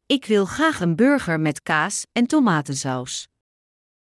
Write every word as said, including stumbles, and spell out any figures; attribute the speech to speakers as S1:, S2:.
S1: Ik wil graag een burger met kaas en tomatensaus.